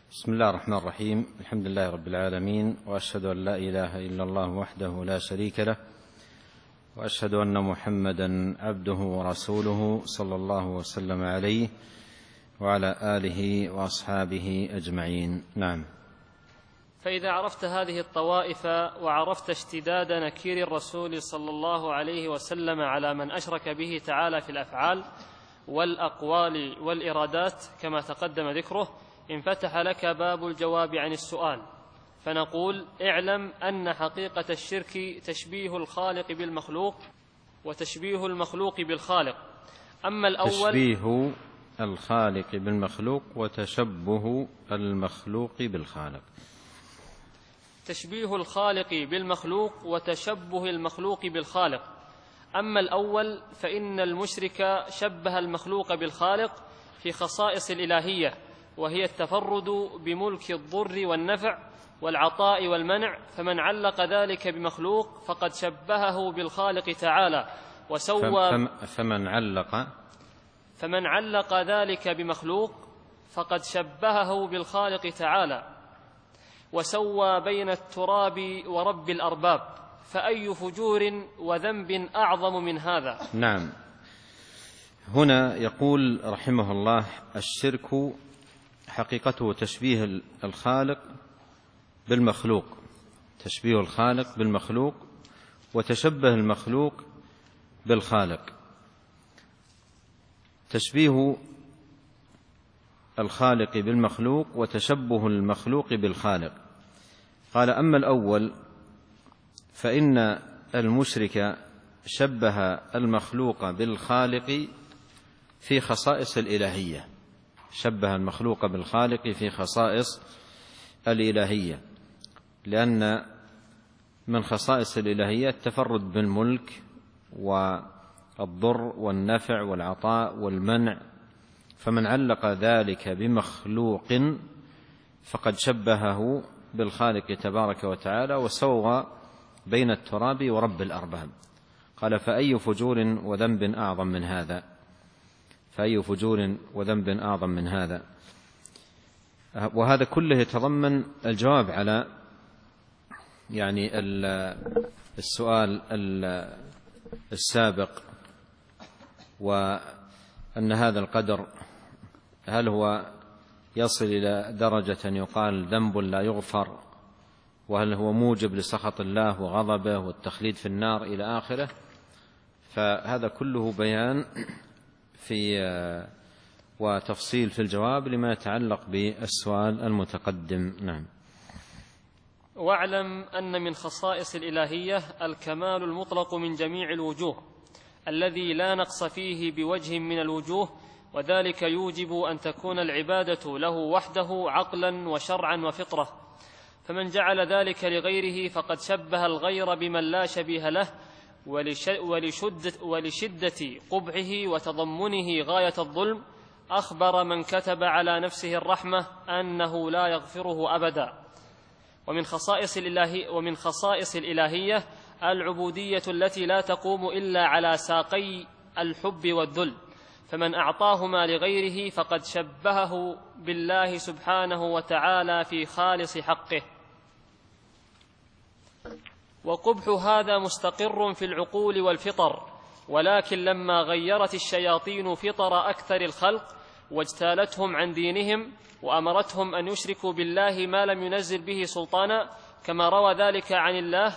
بسم الله الرحمن الرحيم. الحمد لله رب العالمين، وأشهد أن لا إله إلا الله وحده لا شريك له، وأشهد أن محمدا عبده ورسوله صلى الله وسلم عليه وعلى آله وأصحابه أجمعين. نعم. فإذا عرفت هذه الطوائف وعرفت اشتداد نكير الرسول صلى الله عليه وسلم على من أشرك به تعالى في الأفعال والأقوال والإرادات كما تقدم ذكره، انفتح لك باب الجواب عن السؤال، فنقول: اعلم أن حقيقة الشرك تشبيه الخالق بالمخلوق وتشبيه المخلوق بالخالق. أما الأول تشبيه الخالق بالمخلوق وتشبه المخلوق بالخالق. تشبيه الخالق بالمخلوق وتشبه المخلوق بالخالق. أما الأول فإن المشرك شبه المخلوق بالخالق في خصائص الإلهية، وهي التفرد بملك الضر والنفع والعطاء والمنع، فمن علق ذلك بمخلوق فقد شبهه بالخالق تعالى وسوى فمن علق ذلك بمخلوق فقد شبهه بالخالق تعالى وسوى بين التراب ورب الأرباب، فأي فجور وذنب أعظم من هذا؟ نعم. هنا يقول رحمه الله: الشرك حقيقته تشبيه الخالق بالمخلوق، تشبيه الخالق بالمخلوق وتشبه المخلوق بالخالق. تشبيه الخالق بالمخلوق وتشبه المخلوق بالخالق. قال: أما الأول فإن المشرك شبه المخلوق بالخالق في خصائص الإلهية، شبه المخلوق بالخالق في خصائص الإلهية، لأن من خصائص الإلهية التفرد بالملك والضر والنفع والعطاء والمنع، فمن علق ذلك بمخلوق فقد شبهه بالخالق تبارك وتعالى وسوى بين التراب ورب الأرباب. قال: فأي فجور وذنب أعظم من هذا؟ فأي فجور وذنب أعظم من هذا؟ وهذا كله يتضمن الجواب على السؤال السابق، وأن هذا القدر هل هو يصل إلى درجة يقال ذنب لا يغفر، وهل هو موجب لسخط الله وغضبه والتخليد في النار إلى آخره. فهذا كله بيان وتفصيل في الجواب لما يتعلق بالسؤال المتقدم. نعم. واعلم أن من خصائص الإلهية الكمال المطلق من جميع الوجوه الذي لا نقص فيه بوجه من الوجوه، وذلك يوجب أن تكون العبادة له وحده عقلا وشرعا وفطرة، فمن جعل ذلك لغيره فقد شبه الغير بمن لا شبيه له، ولشدة قبحه وتضمنه غاية الظلم أخبر من كتب على نفسه الرحمة أنه لا يغفره أبدا. ومن خصائص الإلهية العبودية التي لا تقوم إلا على ساقي الحب والذل، فمن أعطاهما لغيره فقد شبهه بالله سبحانه وتعالى في خالص حقه. وقبح هذا مستقر في العقول والفطر، ولكن لما غيرت الشياطين فطر أكثر الخلق واجتالتهم عن دينهم وأمرتهم أن يشركوا بالله ما لم ينزل به سلطانا، كما روى ذلك عن الله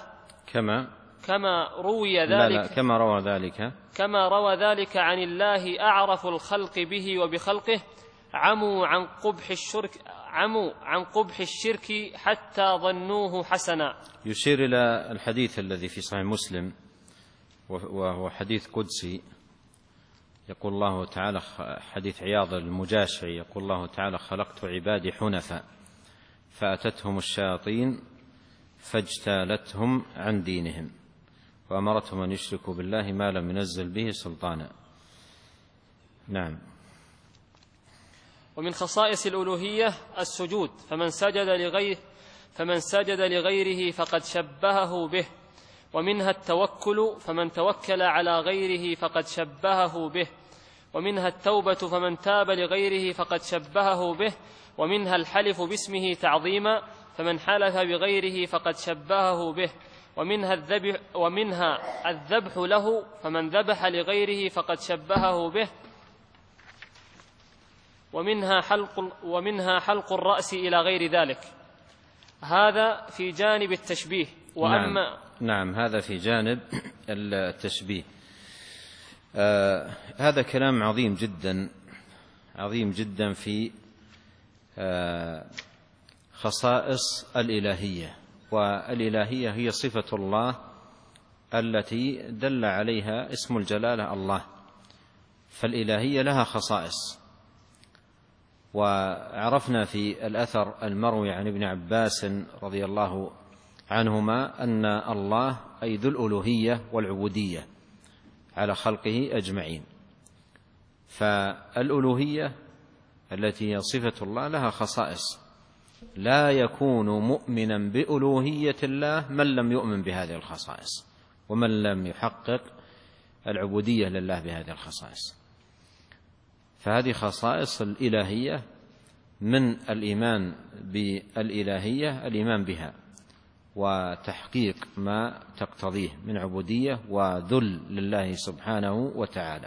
كما روى ذلك عن الله أعرف الخلق به وبخلقه، عموا عن قبح الشرك حتى ظنوه حسنا. يشير إلى الحديث الذي في صحيح مسلم، وهو حديث قدسي، يقول الله تعالى، حديث عياض المجاشعي، يقول الله تعالى: خلقت عبادي حنفاء فأتتهم الشياطين فاجتالتهم عن دينهم وأمرتهم أن يشركوا بالله ما لم ينزل به سلطانا. نعم. ومن خصائص الألوهية السجود، فمن سجد لغيره فقد شبهه به. ومنها التوكل، فمن توكل على غيره فقد شبهه به. ومنها التوبة، فمن تاب لغيره فقد شبهه به. ومنها الحلف باسمه تعظيما فمن حلف بغيره فقد شبهه به، ومنها الذبح له فمن ذبح لغيره فقد شبهه به، ومنها حلق الرأس إلى غير ذلك. هذا في جانب التشبيه. نعم هذا في جانب التشبيه. هذا كلام عظيم جدا في خصائص الإلهية، والإلهية هي صفة الله التي دل عليها اسم الجلالة الله، فالإلهية لها خصائص. وعرفنا في الأثر المروي عن ابن عباس رضي الله عنهما أن الله أي ذو الألوهية والعبودية على خلقه أجمعين، فالألوهية التي هي صفة الله لها خصائص، لا يكون مؤمنا بألوهية الله من لم يؤمن بهذه الخصائص، ومن لم يحقق العبودية لله بهذه الخصائص. فهذه خصائص الإلهية، من الإيمان بالإلهية الإيمان بها وتحقيق ما تقتضيه من عبودية وذل لله سبحانه وتعالى.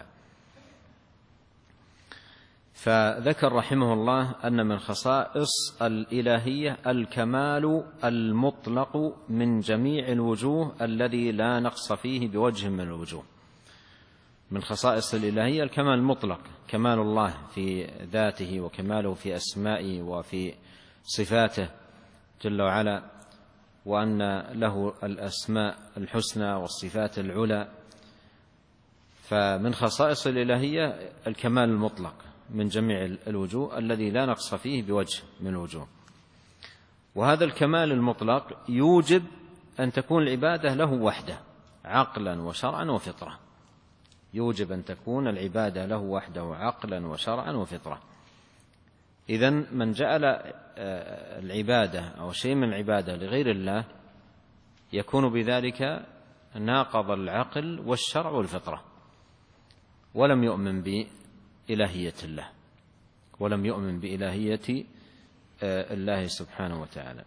فذكر رحمه الله أن من خصائص الإلهية الكمال المطلق من جميع الوجوه الذي لا نقص فيه بوجه من الوجوه. من خصائص الإلهية الكمال المطلق، كمال الله في ذاته وكماله في أسمائه وفي صفاته جل وعلا، وأن له الأسماء الحسنى والصفات العلى. فمن خصائص الإلهية الكمال المطلق من جميع الوجوه الذي لا نقص فيه بوجه من الوجوه. وهذا الكمال المطلق يوجب أن تكون العبادة له وحده عقلا وشرعا وفطرة، يوجب أن تكون العبادة له وحده عقلا وشرعا وفطرة. إذن من جعل العبادة أو شيء من العبادة لغير الله يكون بذلك ناقض العقل والشرع والفطرة، ولم يؤمن بإلهية الله، ولم يؤمن بإلهية الله سبحانه وتعالى.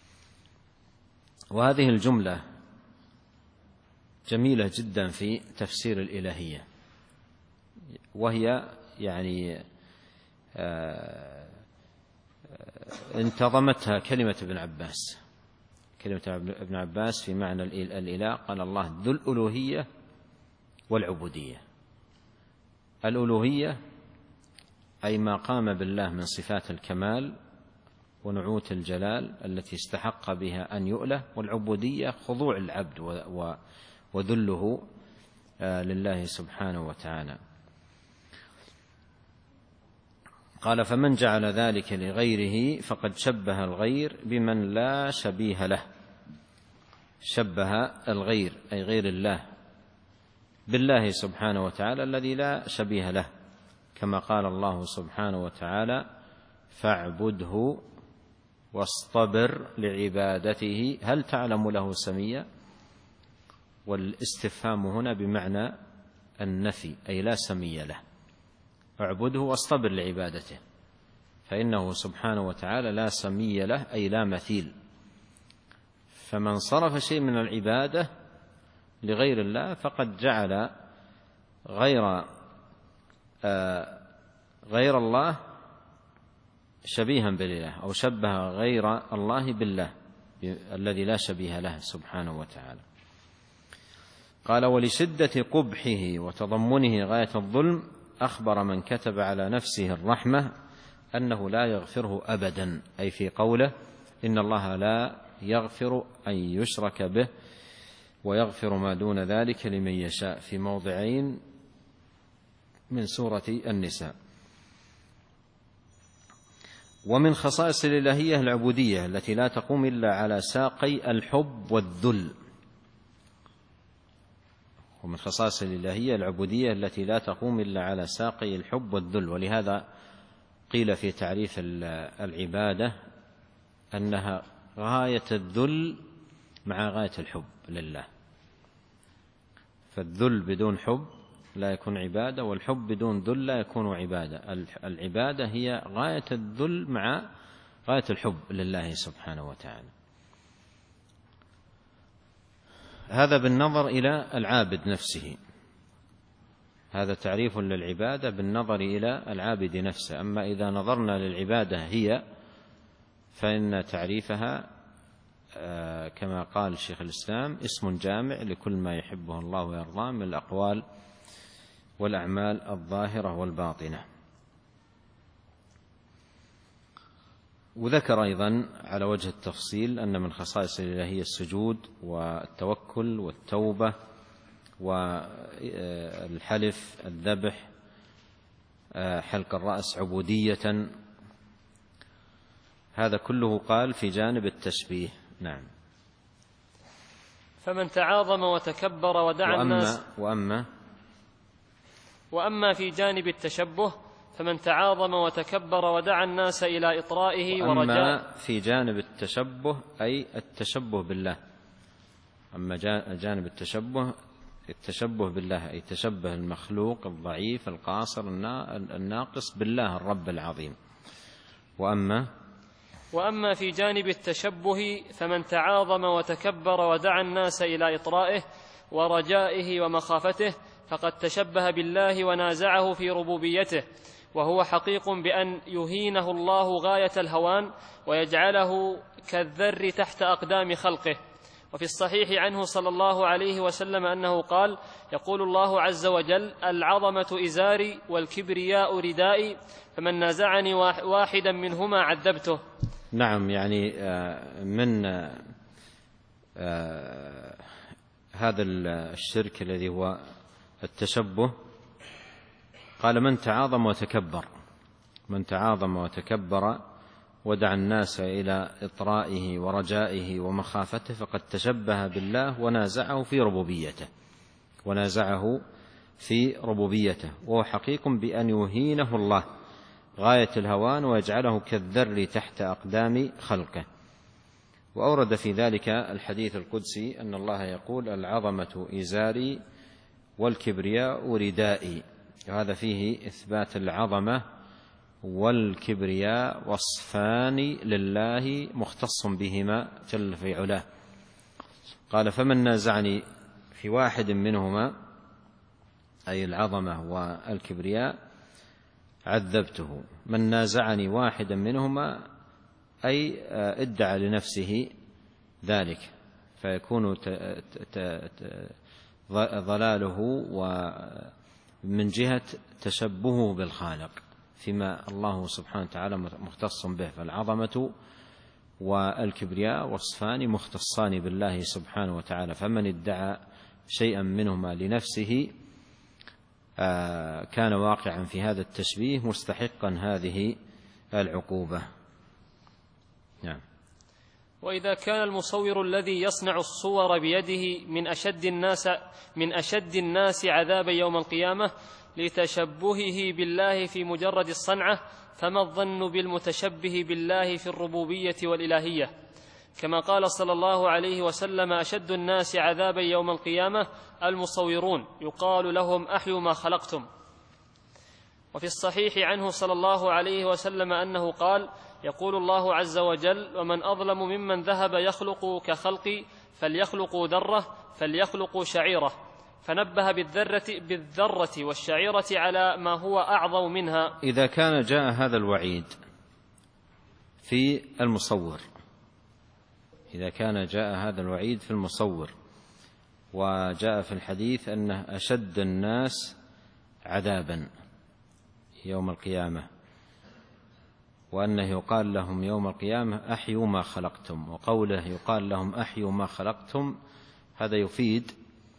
وهذه الجملة جميلة جدا في تفسير الإلهية، وهي يعني انتظمتها كلمة ابن عباس، كلمة ابن عباس في معنى الإله. قال الله ذو الألوهية والعبودية. الألوهية أي ما قام بالله من صفات الكمال ونعوت الجلال التي استحق بها أن يؤله، والعبودية خضوع العبد وذله لله سبحانه وتعالى. قال فمن جعل ذلك لغيره فقد شبه الغير بمن لا شبيه له. شبه الغير أي غير الله بالله سبحانه وتعالى الذي لا شبيه له، كما قال الله سبحانه وتعالى فاعبده واصطبر لعبادته هل تعلم له سميا. والاستفهام هنا بمعنى النفي أي لا سمي له. اعبده واصطبر لعبادته، فإنه سبحانه وتعالى لا سمي له أي لا مثيل. فمن صرف شيء من العبادة لغير الله فقد جعل غير الله شبيها بالله، أو شبه غير الله بالله الذي لا شبيه له سبحانه وتعالى. قال ولشدة قبحه وتضمنه غاية الظلم أخبر من كتب على نفسه الرحمة أنه لا يغفره أبدا، أي في قوله إن الله لا يغفر أن يشرك به ويغفر ما دون ذلك لمن يشاء، في موضعين من سورة النساء. ومن خصائص الإلهية العبودية التي لا تقوم إلا على ساقي الحب والذل. ومن خصائص الإلهية العبودية التي لا تقوم إلا على ساقي الحب والذل. ولهذا قيل في تعريف العبادة أنها غاية الذل مع غاية الحب لله، فالذل بدون حب لا يكون عبادة، والحب بدون ذل لا يكون عبادة. العبادة هي غاية الذل مع غاية الحب لله سبحانه وتعالى. هذا بالنظر إلى العابد نفسه، هذا تعريف للعبادة بالنظر إلى العابد نفسه. أما إذا نظرنا للعبادة هي فإن تعريفها كما قال شيخ الإسلام اسم جامع لكل ما يحبه الله ويرضاه من الأقوال والأعمال الظاهرة والباطنة. وذكر أيضا على وجه التفصيل أن من خصائص الإلهية السجود والتوكل والتوبة والحلف، الذبح، حلق الرأس عبودية. هذا كله قال في جانب التشبيه. نعم. فمن تعاظم وتكبر ودعا الناس وأما في جانب التشبه فمن تعاظم وتكبر ودعا الناس إلى إطرائه ورجاء. في جانب التشبه أي التشبه بالله. أما جانب التشبه بالله أي تشبه المخلوق الضعيف القاصر الناقص بالله الرب العظيم. وأما في جانب التشبه فمن تعاظم وتكبر ودعا الناس إلى إطرائه ورجائه ومخافته فقد تشبه بالله ونازعه في ربوبيته، وهو حقيق بأن يهينه الله غاية الهوان ويجعله كالذر تحت أقدام خلقه. وفي الصحيح عنه صلى الله عليه وسلم أنه قال: يقول الله عز وجل: العظمة إزاري والكبرياء ردائي، فمن نازعني واحدا منهما عذبته. نعم، يعني من هذا الشرك الذي هو التشبه قال: من تعاظم وتكبر ودعا الناس إلى إطرائه ورجائه ومخافته فقد تشبه بالله ونازعه في ربوبيته، وهو حقيق بأن يهينه الله غاية الهوان ويجعله كالذر تحت أقدام خلقه. وأورد في ذلك الحديث القدسي أن الله يقول: العظمة إزاري والكبرياء ردائي. وهذا فيه إثبات العظمة والكبرياء وصفان لله مختص بهما جل في علاه. قال: فمن نازعني في واحد منهما أي العظمة والكبرياء عذبته. من نازعني واحدا منهما أي ادعى لنفسه ذلك، فيكون ضلاله ومن جهة تشبهه بالخالق فيما الله سبحانه وتعالى مختص به. فالعظمة والكبرياء وصفان مختصان بالله سبحانه وتعالى، فمن ادعى شيئا منهما لنفسه كان واقعا في هذا التشبيه مستحقا هذه العقوبة. نعم. وإذا كان المصور الذي يصنع الصور بيده من أشد الناس عذابا يوم القيامة لتشبهه بالله في مجرد الصنعة، فما الظن بالمتشبه بالله في الربوبية والإلهية؟ كما قال صلى الله عليه وسلم: أشد الناس عذابا يوم القيامة المصورون، يقال لهم: أحيوا ما خلقتم. وفي الصحيح عنه صلى الله عليه وسلم أنه قال: يقول الله عز وجل: ومن أظلم ممن ذهب يخلق كخلقي، فليخلقوا ذرة فليخلقوا شعيرة، فنبه بالذرة والشعيرة على ما هو أعظم منها. إذا كان جاء هذا الوعيد في المصور، وجاء في الحديث أنه أشد الناس عذابا يوم القيامة، وأنه يقال لهم يوم القيامة: أحيوا ما خلقتم، وقوله يقال لهم أحيوا ما خلقتم هذا يفيد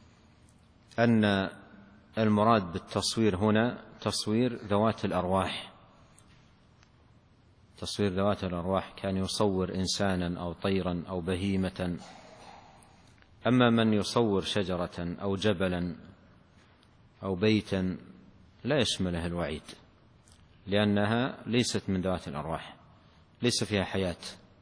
أن المراد بالتصوير هنا تصوير ذوات الأرواح، كان يصور إنسانا أو طيرا أو بهيمة. أما من يصور شجرة أو جبلا أو بيتا لا يشمله الوعيد، لأنها ليست من ذوات الأرواح، ليس فيها حياة.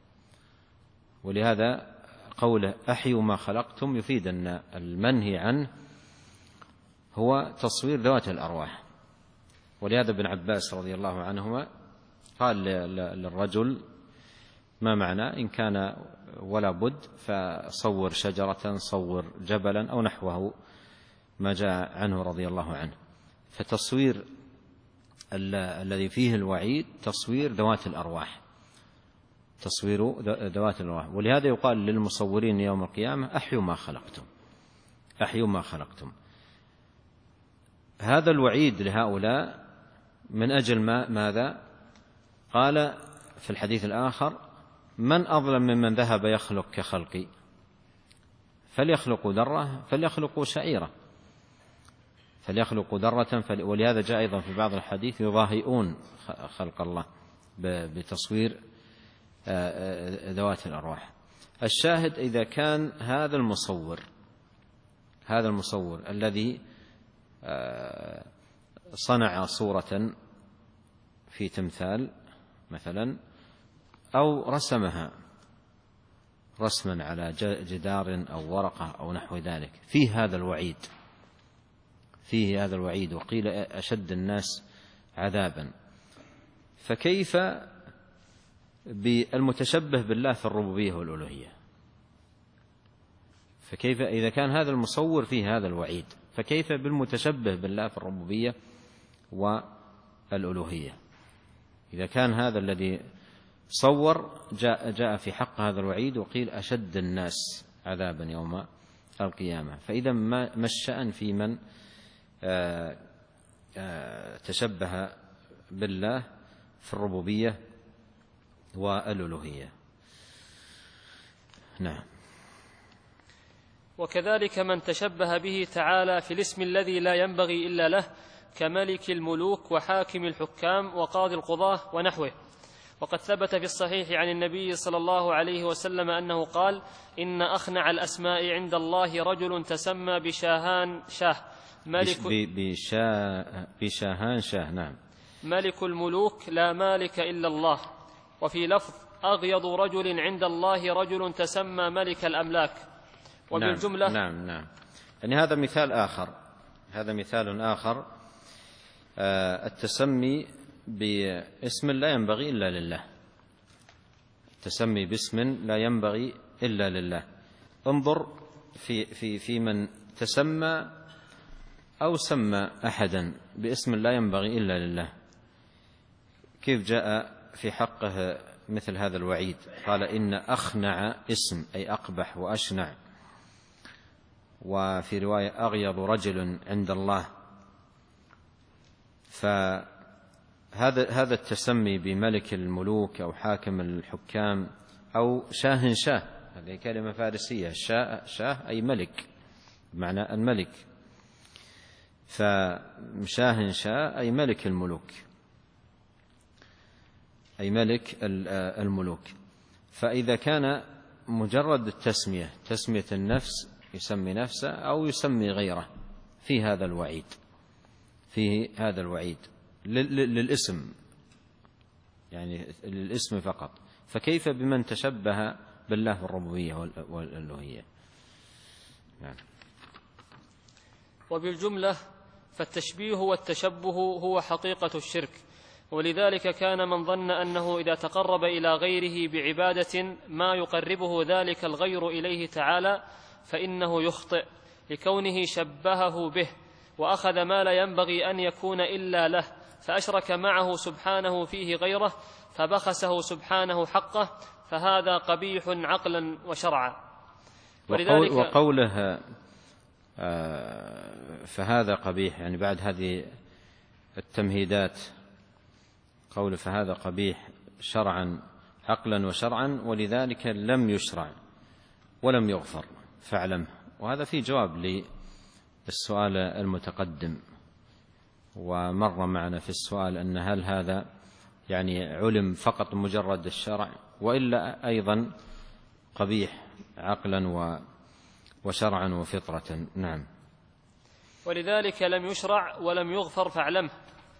ولهذا قوله أحيوا ما خلقتم يفيد أن المنهي عنه هو تصوير ذوات الأرواح. ولهذا ابن عباس رضي الله عنهما قال للرجل: ما معنى إن كان ولا بد فصور شجرة، صور جبلا، أو نحوه ما جاء عنه رضي الله عنه. فتصوير الذي فيه الوعيد تصوير ذوات الأرواح، تصوير ذوات الأرواح. ولهذا يقال للمصورين يوم القيامة: أحيوا ما خلقتم، أحيوا ما خلقتم. هذا الوعيد لهؤلاء من أجل ماذا؟ قال في الحديث الآخر: من أظلم ممن ذهب يخلق كخلقي، فليخلقوا ذرة فليخلقوا شعيرة، فليخلقوا ذرة ولهذا جاء أيضا في بعض الحديث: يضاهئون خلق الله بتصوير ذوات الأرواح. الشاهد: إذا كان هذا المصور الذي صنع صورة في تمثال مثلا، أو رسمها رسما على جدار أو ورقة أو نحو ذلك، فيه هذا الوعيد، وقيل أشد الناس عذابا، فكيف بالمتشبه بالله في الربوبية والألوهية؟ فكيف إذا كان هذا المصور فيه هذا الوعيد، فكيف بالمتشبه بالله في الربوبية والألوهية؟ إذا كان هذا الذي صور جاء في حق هذا الوعيد، وقيل أشد الناس عذابا يوم القيامة، فإذا ما الشأن في من تشبه بالله في الربوبية والألوهية؟ نعم. وكذلك من تشبه به تعالى في الاسم الذي لا ينبغي إلا له، كملك الملوك وحاكم الحكام وقاضي القضاة ونحوه. وقد ثبت في الصحيح عن النبي صلى الله عليه وسلم أنه قال: إن أخنع الأسماء عند الله رجل تسمى بشاهان شاه بشاهان شاه. نعم. ملك الملوك لا مالك إلا الله. وفي لفظ: أغيض رجل عند الله رجل تسمى ملك الأملاك. وبالجملة نعم. يعني هذا مثال آخر، التسمي باسم لا ينبغي إلا لله، التسمي باسم لا ينبغي إلا لله. انظر في من تسمى أو سمى أحدا باسم لا ينبغي إلا لله، كيف جاء في حقه مثل هذا الوعيد؟ قال: إن أخنع اسم، أي أقبح وأشنع. وفي رواية: أغيض رجل عند الله. فهذا التسمي بملك الملوك أو حاكم الحكام أو شاه شاه، هذه كلمة فارسية، شاه أي ملك، بمعنى الملك، فشاه شاه أي ملك الملوك، أي ملك الملوك. فإذا كان مجرد التسمية، تسمية النفس، يسمي نفسه أو يسمي غيره، فيه هذا الوعيد للاسم، يعني للاسم فقط، فكيف بمن تشبه بالله في الربوبية والألوهية؟ نعم. وبالجملة فالتشبيه والتشبه هو حقيقة الشرك، ولذلك كان من ظن أنه إذا تقرب إلى غيره بعبادة ما يقربه ذلك الغير إليه تعالى فإنه يخطئ، لكونه شبهه به وأخذ ما لا ينبغي أن يكون إلا له، فأشرك معه سبحانه فيه غيره، فبخسه سبحانه حقه، فهذا قبيح عقلا وشرعا. وقوله فهذا قبيح، يعني بعد هذه التمهيدات، قوله فهذا قبيح شرعا عقلا وشرعا، ولذلك لم يشرع ولم يغفر فاعلمه. وهذا فيه جواب للسؤال المتقدم، ومر معنا في السؤال أن هل هذا يعني علم فقط مجرد الشرع، وإلا أيضا قبيح عقلا وشرعا وفطرة. نعم. ولذلك لم يشرع ولم يغفر فاعلمه.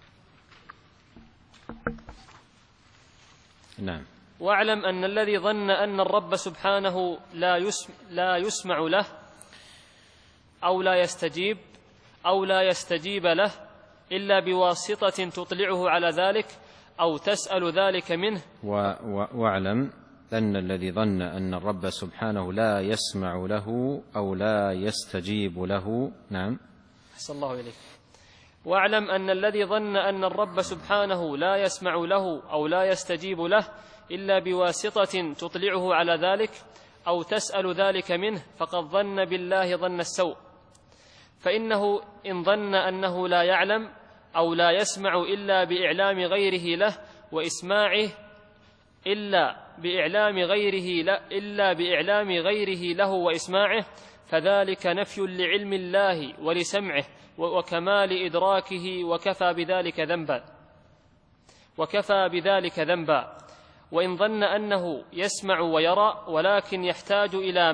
نعم. واعلم أن الذي ظن أن الرب سبحانه لا يسمع له أو لا يستجيب أو لا يستجيب له إلا بواسطة تطلعه على ذلك أو تسأل ذلك منه. واعلم أن الذي ظن أن الرب سبحانه لا يسمع له أو لا يستجيب له. نعم. أحسن الله إليك. واعلم أن الذي ظن أن الرب سبحانه لا يسمع له أو لا يستجيب له إلا بواسطة تطلعه على ذلك أو تسأل ذلك منه فقد ظن بالله ظن السوء، فإنه إن ظن أنه لا يعلم أو لا يسمع إلا بإعلام غيره له وإسماعه إلا بإعلام غيره له وإسماعه، فذلك نفي لعلم الله ولسمعه وكمال إدراكه وكفى بذلك ذنبا. وإن ظن أنه يسمع ويرى ولكن يحتاج إلى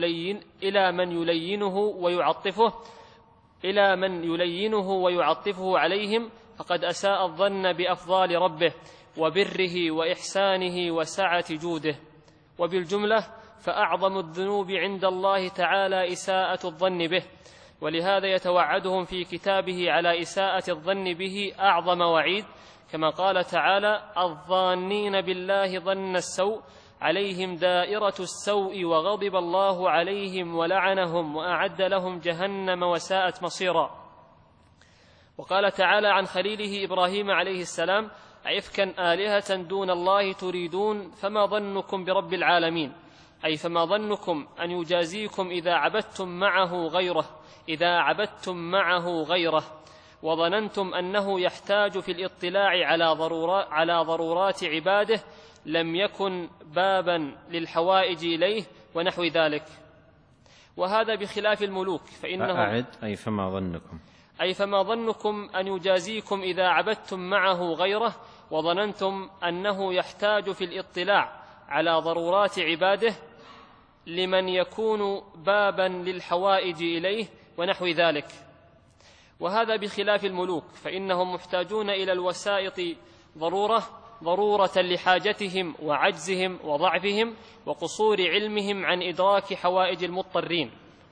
من يلينه ويعطفه عليهم فقد أساء الظن بأفضال ربه وبره وإحسانه وسعة جوده. وبالجملة فأعظم الذنوب عند الله تعالى إساءة الظن به، ولهذا يتوعدهم في كتابه على إساءة الظن به أعظم وعيد، كما قال تعالى: الظانين بالله ظن السوء عليهم دائرة السوء وغضب الله عليهم ولعنهم وأعد لهم جهنم وساءت مصيرا. وقال تعالى عن خليله إبراهيم عليه السلام: أئفكا آلهة دون الله تريدون فما ظنكم برب العالمين، أي فما ظنكم أن يجازيكم إذا عبدتم معه غيره وظننتم أنه يحتاج في الاطلاع على ضرورات عباده لم يكن بابا للحوائج إليه ونحو ذلك. وهذا بخلاف الملوك فإنهم أي فما ظنكم أن يجازيكم إذا عبدتم معه غيره وظننتم أنه يحتاج في الاطلاع على ضرورات عباده لمن يكون بابا للحوائج إليه ونحو ذلك. وهذا بخلاف الملوك فإنهم محتاجون إلى الوسائط ضرورة لحاجتهم وعجزهم وضعفهم وقصور علمهم عن إدراك حوائج المضطرين.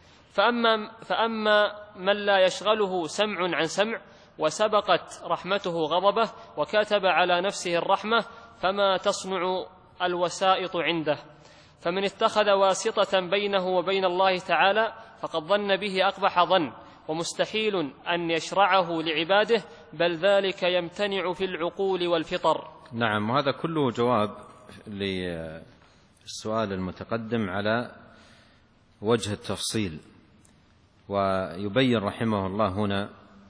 فأما من لا يشغله سمع عن سمع وسبقت رحمته غضبه وكتب على نفسه الرحمة فما تصنع الوسائط عنده. فمن اتخذ واسطة بينه وبين الله تعالى فقد ظن به أقبح ظن، ومستحيل أن يشرعه لعباده، بل ذلك يمتنع في العقول والفطر. نعم. وهذا كله جواب للسؤال المتقدم على وجه التفصيل. ويبين رحمه الله هنا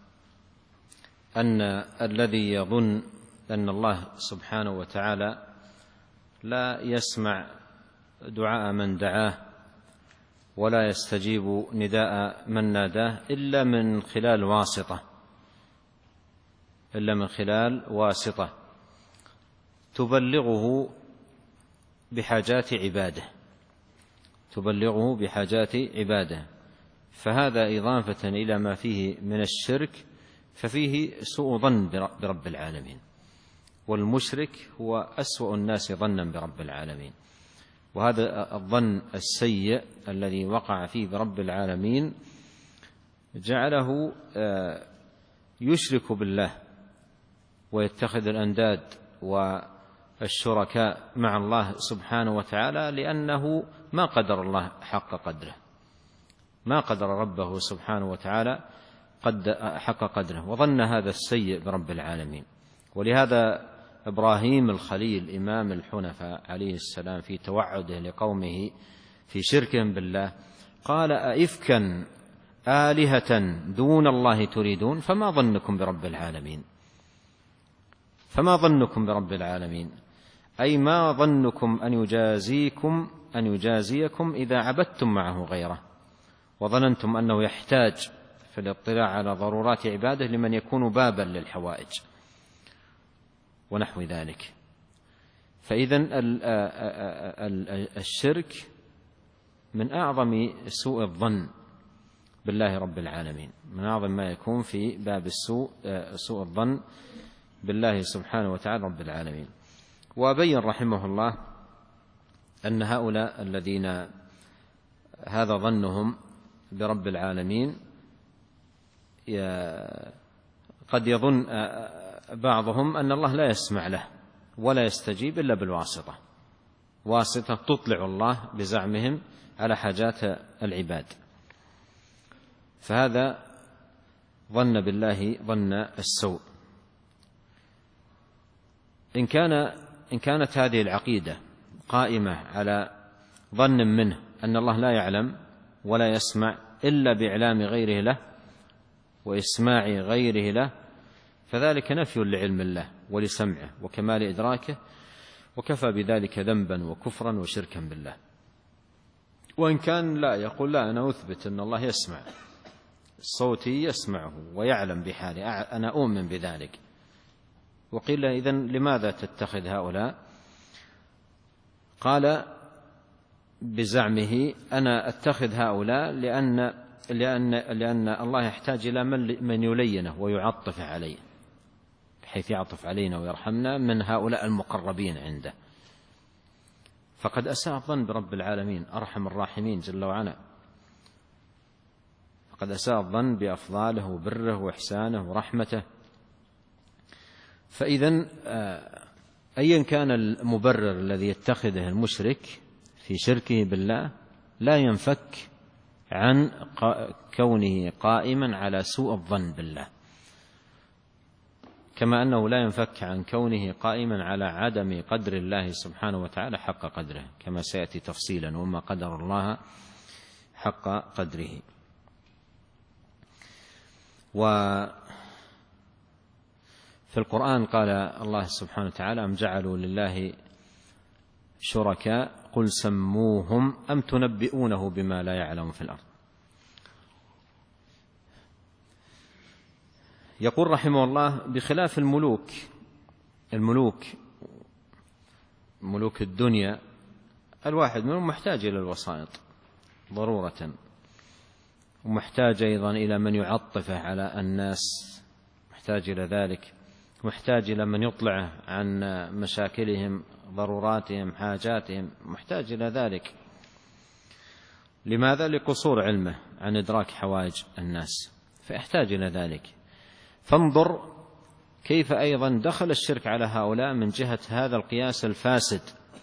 أن الذي يظن أن الله سبحانه وتعالى لا يسمع دعاء من دعاه ولا يستجيب نداء من ناداه إلا من خلال واسطة تبلغه بحاجات عباده، فهذا إضافة إلى ما فيه من الشرك ففيه سوء ظن برب العالمين، والمشرك هو أسوأ الناس ظنا برب العالمين. وهذا الظن السيء الذي وقع فيه برب العالمين جعله يشرك بالله ويتخذ الأنداد والشركاء مع الله سبحانه وتعالى، لأنه ما قدر الله حق قدره، ما قدر ربه سبحانه وتعالى حق قدره، وظن هذا السيء برب العالمين. ولهذا إبراهيم الخليل إمام الحنفاء عليه السلام في توعده لقومه في شركهم بالله قال: أئفكا آلهة دون الله تريدون فما ظنكم برب العالمين، أي ما ظنكم أن يجازيكم إذا عبدتم معه غيره وظننتم أنه يحتاج في الاطلاع على ضرورات عباده لمن يكون بابا للحوائج ونحو ذلك. فإذن الشرك من أعظم سوء الظن بالله رب العالمين، من أعظم ما يكون في باب سوء الظن بالله سبحانه وتعالى رب العالمين. وبين رحمه الله أن هؤلاء الذين هذا ظنهم برب العالمين قد يظن بعضهم أن الله لا يسمع له ولا يستجيب إلا بالواسطة، واسطة تطلع الله بزعمهم على حاجات العباد، فهذا ظن بالله ظن السوء. إن كانت هذه العقيدة قائمة على ظن منه أن الله لا يعلم ولا يسمع إلا بإعلام غيره له وإسماع غيره له، فذلك نفي لعلم الله ولسمعه وكمال إدراكه، وكفى بذلك ذنبا وكفرا وشركا بالله. وإن كان لا يقول لا، أنا أثبت أن الله يسمع صوتي، يسمعه ويعلم بحالي، أنا أؤمن بذلك. وقيل إذن لماذا تتخذ هؤلاء؟ قال بزعمه أنا أتخذ هؤلاء لأن الله يحتاج إلى من يلينه ويعطف عليه، بحيث يعطف علينا ويرحمنا من هؤلاء المقربين عنده. فقد أساء الظن برب العالمين أرحم الراحمين جل وعلا، فقد أساء الظن بأفضاله وبره وإحسانه ورحمته. فإذن أيا كان المبرر الذي يتخذه المشرك في شركه بالله لا ينفك عن كونه قائما على سوء الظن بالله، كما أنه لا ينفك عن كونه قائما على عدم قدر الله سبحانه وتعالى حق قدره، كما سيأتي تفصيلا وما قدر الله حق قدره. وفي القرآن قال الله سبحانه وتعالى أم جعلوا لله شركاء قل سموهم أم تنبئونه بما لا يعلم في الأرض. يقول رحمه الله بخلاف الملوك الدنيا، الواحد منهم محتاج إلى الوسائط ضرورة، ومحتاج أيضا إلى من يعطفه على الناس، محتاج إلى ذلك، محتاج إلى من يطلعه عن مشاكلهم ضروراتهم حاجاتهم، محتاج إلى ذلك. لماذا؟ لقصور علمه عن إدراك حوائج الناس، فيحتاج إلى ذلك. فانظر كيف أيضا دخل الشرك على هؤلاء من جهة هذا القياس الفاسد،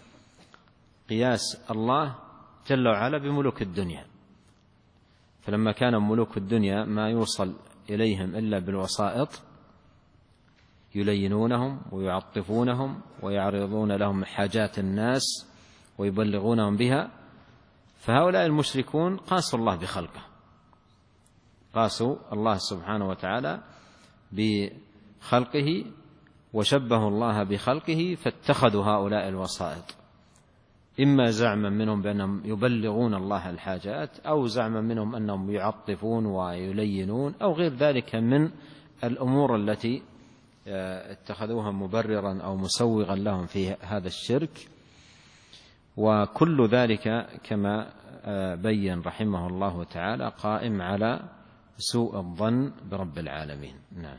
قياس الله جل وعلا بملوك الدنيا. فلما كان ملوك الدنيا ما يوصل إليهم إلا بالوسائط، يلينونهم ويعطفونهم ويعرضون لهم حاجات الناس ويبلغونهم بها، فهؤلاء المشركون قاسوا الله بخلقه، قاسوا الله سبحانه وتعالى بخلقه وشبهوا الله بخلقه، فاتخذوا هؤلاء الوسائط، إما زعما منهم بأنهم يبلغون الله الحاجات، أو زعما منهم أنهم يعطفون ويلينون، أو غير ذلك من الأمور التي اتخذوها مبررا أو مسوغا لهم في هذا الشرك. وكل ذلك كما بين رحمه الله تعالى قائم على سوء الظن برب العالمين. نعم.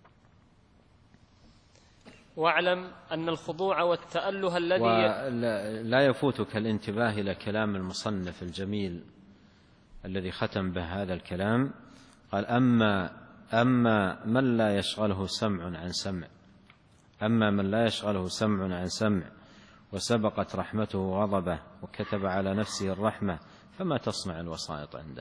واعلم أن الخضوع والتأله الذي لا يفوتك الانتباه إلى كلام المصنف الجميل الذي ختم به هذا الكلام، قال أما من لا يشغله سمع عن سمع، أما من لا يشغله سمع عن سمع وسبقت رحمته وغضبه وكتب على نفسه الرحمة، فما تصنع الوسائط عنده.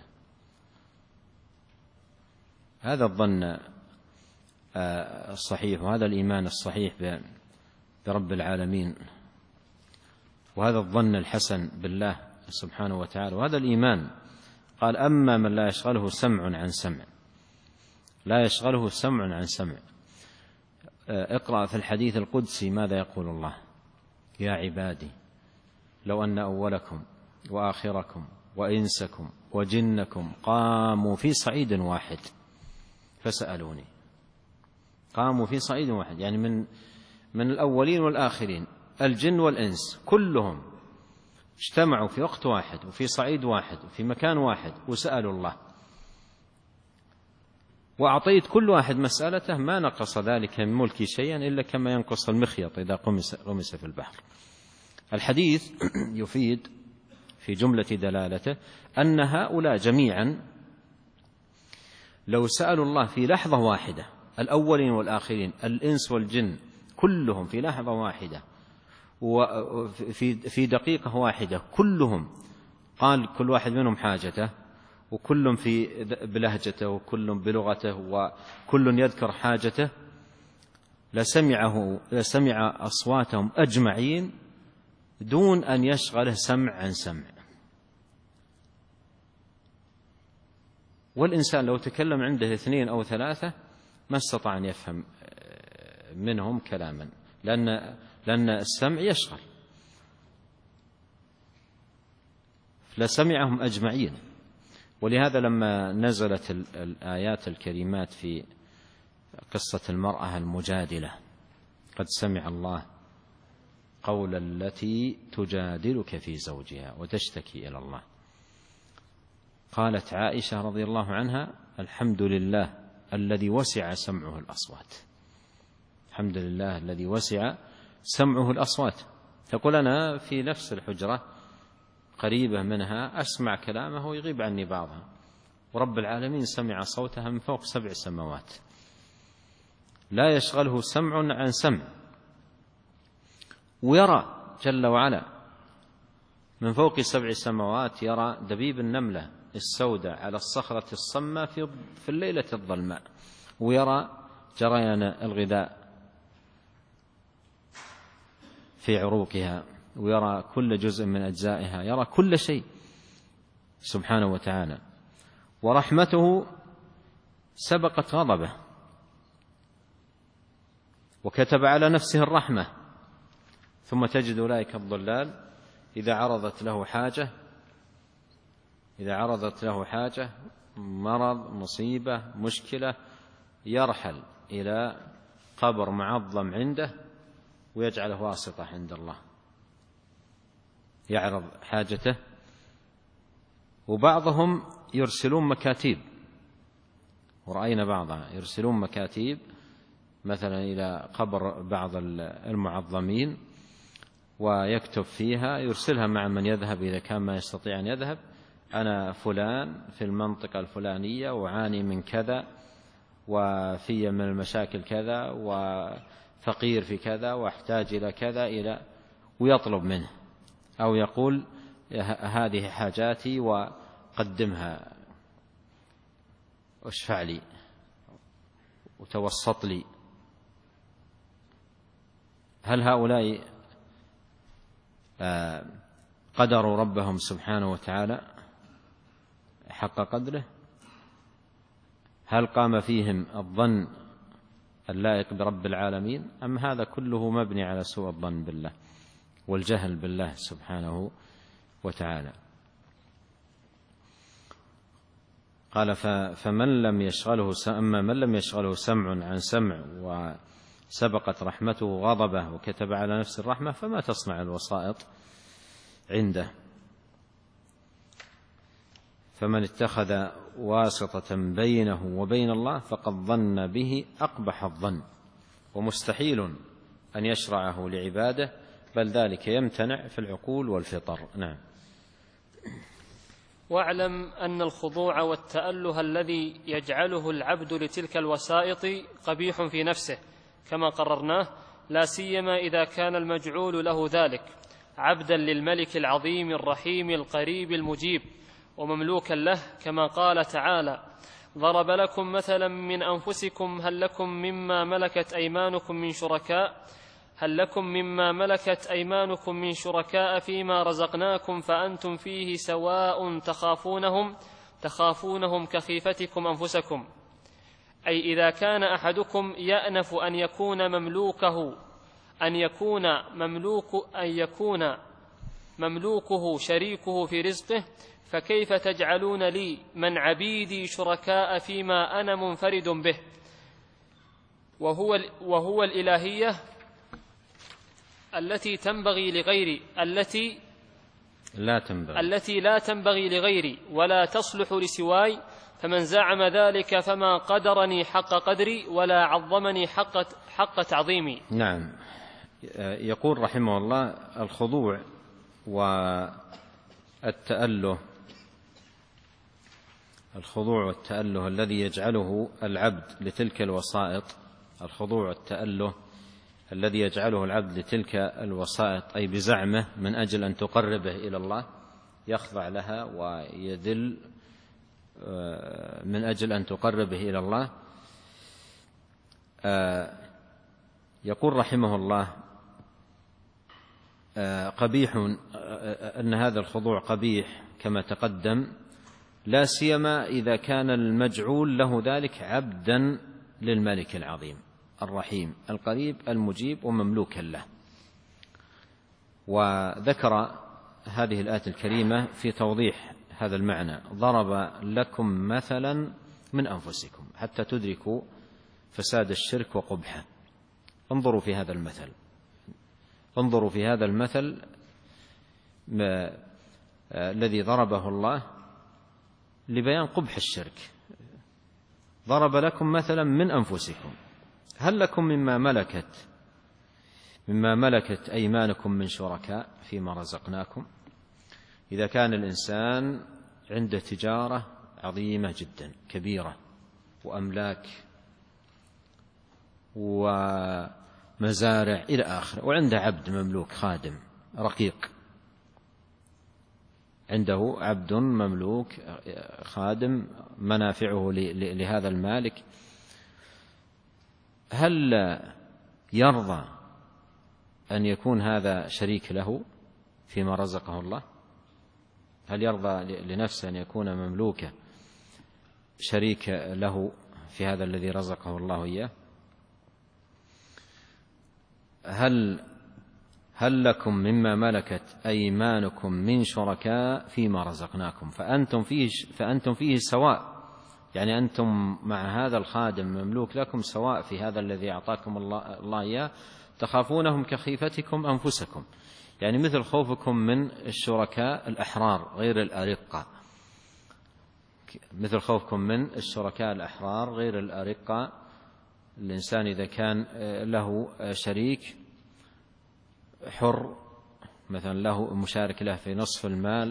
هذا الظن الصحيح، وهذا الإيمان الصحيح برب العالمين، وهذا الظن الحسن بالله سبحانه وتعالى، وهذا الإيمان. قال أما من لا يشغله سمع عن سمع، لا يشغله سمع عن سمع. اقرأ في الحديث القدسي ماذا يقول الله: يا عبادي لو أن أولكم وآخركم وإنسكم وجنكم قاموا في صعيد واحد فسألوني. قاموا في صعيد واحد، يعني من الأولين والآخرين، الجن والإنس كلهم اجتمعوا في وقت واحد وفي صعيد واحد وفي مكان واحد وسألوا الله، وأعطيت كل واحد مسألته، ما نقص ذلك من ملكي شيئا إلا كما ينقص المخيط إذا غمس في البحر. الحديث يفيد في جملة دلالته أن هؤلاء جميعا لو سألوا الله في لحظة واحدة، الأولين والآخرين، الإنس والجن كلهم في لحظة واحدة وفي دقيقة واحدة، كلهم قال كل واحد منهم حاجته، وكل بلهجته وكل بلغته وكل يذكر حاجته، لسمع أصواتهم أجمعين دون أن يشغله سمع عن سمع. والإنسان لو تكلم عنده 2 أو 3 ما استطاع أن يفهم منهم كلاما، لأن السمع يشغل، لسمعهم أجمعين. ولهذا لما نزلت الآيات الكريمات في قصة المرأة المجادلة، قد سمع الله قول التي تجادلك في زوجها وتشتكي إلى الله، قالت عائشة رضي الله عنها: الحمد لله الذي وسع سمعه الأصوات. الحمد لله الذي وسع سمعه الأصوات. تقول أنا في نفس الحجرة قريبة منها أسمع كلامه ويغيب عني بعضها، ورب العالمين سمع صوتها من فوق 7 سماوات، لا يشغله سمع عن سمع، ويرى جل وعلا من فوق 7 سماوات، يرى دبيب النملة السوداء على الصخرة الصماء في الليلة الظلماء، ويرى جريان الغذاء في عروقها، ويرى كل جزء من أجزائها، يرى كل شيء سبحانه وتعالى. ورحمته سبقت غضبه، وكتب على نفسه الرحمة. ثم تجد أولئك الضلال إذا عرضت له حاجة، مرض، مصيبة، مشكلة، يرحل إلى قبر معظم عنده ويجعله واسطة عند الله، يعرض حاجته. وبعضهم يرسلون مكاتيب، ورأينا بعضها يرسلون مكاتيب مثلا إلى قبر بعض المعظمين، ويكتب فيها، يرسلها مع من يذهب إذا كان ما يستطيع أن يذهب: أنا فلان في المنطقة الفلانية وعاني من كذا، وفي من المشاكل كذا، وفقير في كذا، واحتاج إلى كذا، ويطلب منه، أو يقول هذه حاجاتي وقدمها، واشفع لي وتوسط لي. هل هؤلاء قدروا ربهم سبحانه وتعالى حق قدره؟ هل قام فيهم الظن اللائق برب العالمين، أم هذا كله مبني على سوء الظن بالله والجهل بالله سبحانه وتعالى؟ قال: فمن لم يشغله أما من لم يشغله سمع عن سمع وسبقت رحمته غضبه وكتب على نفس الرحمة، فما تصنع الوسائط عنده. فمن اتخذ واسطة بينه وبين الله فقد ظن به أقبح الظن، ومستحيل أن يشرعه لعباده، بل ذلك يمتنع في العقول والفطر. نعم. واعلم أن الخضوع والتأله الذي يجعله العبد لتلك الوسائط قبيح في نفسه كما قررناه، لا سيما إذا كان المجعول له ذلك عبدا للملك العظيم الرحيم القريب المجيب، ومملوكا له، كما قال تعالى: ضرب لكم مثلا من أنفسكم هل لكم مما ملكت أيمانكم من شركاء فيما رزقناكم فأنتم فيه سواء تخافونهم كخيفتكم أنفسكم. أي إذا كان أحدكم يأنف أن يكون مملوكه شريكه في رزقه، فكيف تجعلون لي من عبيدي شركاء فيما أنا منفرد به؟ وهو الإلهية التي لا تنبغي لغيري ولا تصلح لسواي، فمن زعم ذلك فما قدرني حق قدري ولا عظمني حق تعظيمي. نعم. يقول رحمه الله: الخضوع والتأله الخضوع والتأله الذي يجعله العبد لتلك الوسائط، الخضوع والتأله الذي يجعله العبد لتلك الوسائط أي بزعمه من أجل أن تقربه إلى الله، يخضع لها ويدل من أجل أن تقربه إلى الله. يقول رحمه الله: قبيح، أن هذا الخضوع قبيح كما تقدم، لا سيما إذا كان المجعول له ذلك عبدا للملك العظيم الرحيم القريب المجيب ومملوكا له. وذكر هذه الآية الكريمة في توضيح هذا المعنى: ضرب لكم مثلا من أنفسكم، حتى تدركوا فساد الشرك وقبحه. انظروا في هذا المثل، انظروا في هذا المثل الذي ضربه الله لبيان قبح الشرك. ضرب لكم مثلا من أنفسكم، هل لكم مما ملكت أيمانكم من شركاء فيما رزقناكم؟ إذا كان الإنسان عنده تجارة عظيمة جدا كبيرة وأملاك ومزارع إلى آخره، وعنده عبد مملوك خادم رقيق، عنده عبد مملوك خادم منافعه لهذا المالك، هل يرضى أن يكون هذا شريك له فيما رزقه الله؟ هل يرضى لنفسه أن يكون مملوكه شريك له في هذا الذي رزقه الله إياه؟ هل لكم مما ملكت أيمانكم من شركاء فيما رزقناكم فأنتم فيه سواء، يعني أنتم مع هذا الخادم مملوك لكم سواء في هذا الذي أعطاكم الله إياه، تخافونهم كخيفتكم أنفسكم، يعني مثل خوفكم من الشركاء الأحرار غير الأرقة، مثل خوفكم من الشركاء الأحرار غير الأرقة. الإنسان إذا كان له شريك حر مثلا له مشارك له في نصف المال،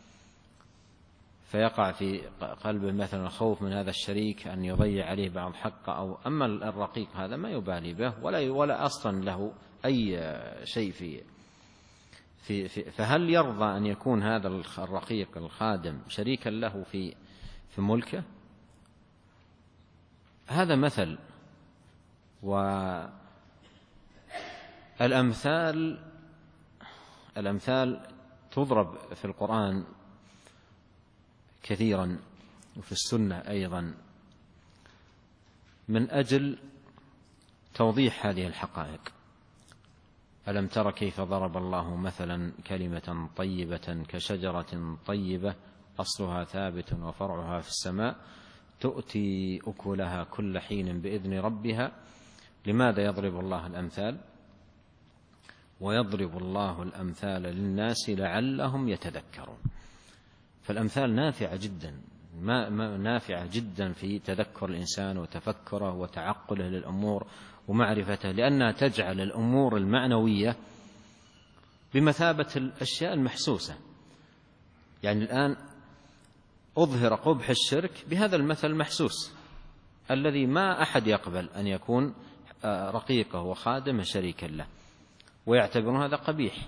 فيقع في قلبه مثلا خوف من هذا الشريك أن يضيع عليه بعض حقه، أو أما الرقيق هذا ما يبالي به ولا أصلا له أي شيء في فهل يرضى أن يكون هذا الرقيق الخادم شريكا له في ملكه؟ هذا مثل. والأمثال تضرب في القرآن كثيرا وفي السنة أيضا من أجل توضيح هذه الحقائق. ألم تر كيف ضرب الله مثلا كلمة طيبة كشجرة طيبة أصلها ثابت وفرعها في السماء تؤتي أكلها كل حين بإذن ربها. لماذا يضرب الله الأمثال؟ ويضرب الله الأمثال للناس لعلهم يتذكرون. فالأمثال نافعة جدا، نافعة جدا في تذكر الإنسان وتفكره وتعقله للأمور ومعرفته، لأنها تجعل الأمور المعنوية بمثابة الأشياء المحسوسة. يعني الآن أظهر قبح الشرك بهذا المثل المحسوس الذي ما أحد يقبل أن يكون رقيقه وخادمه شريكا له، ويعتبرون هذا قبيح.